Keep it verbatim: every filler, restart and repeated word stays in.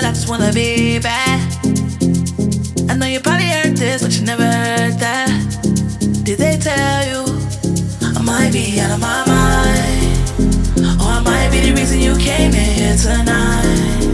I just wanna be bad. I know you probably heard this, but you never heard that. Did they tell you I might be out of my mind? Or I might be the reason you came in here tonight.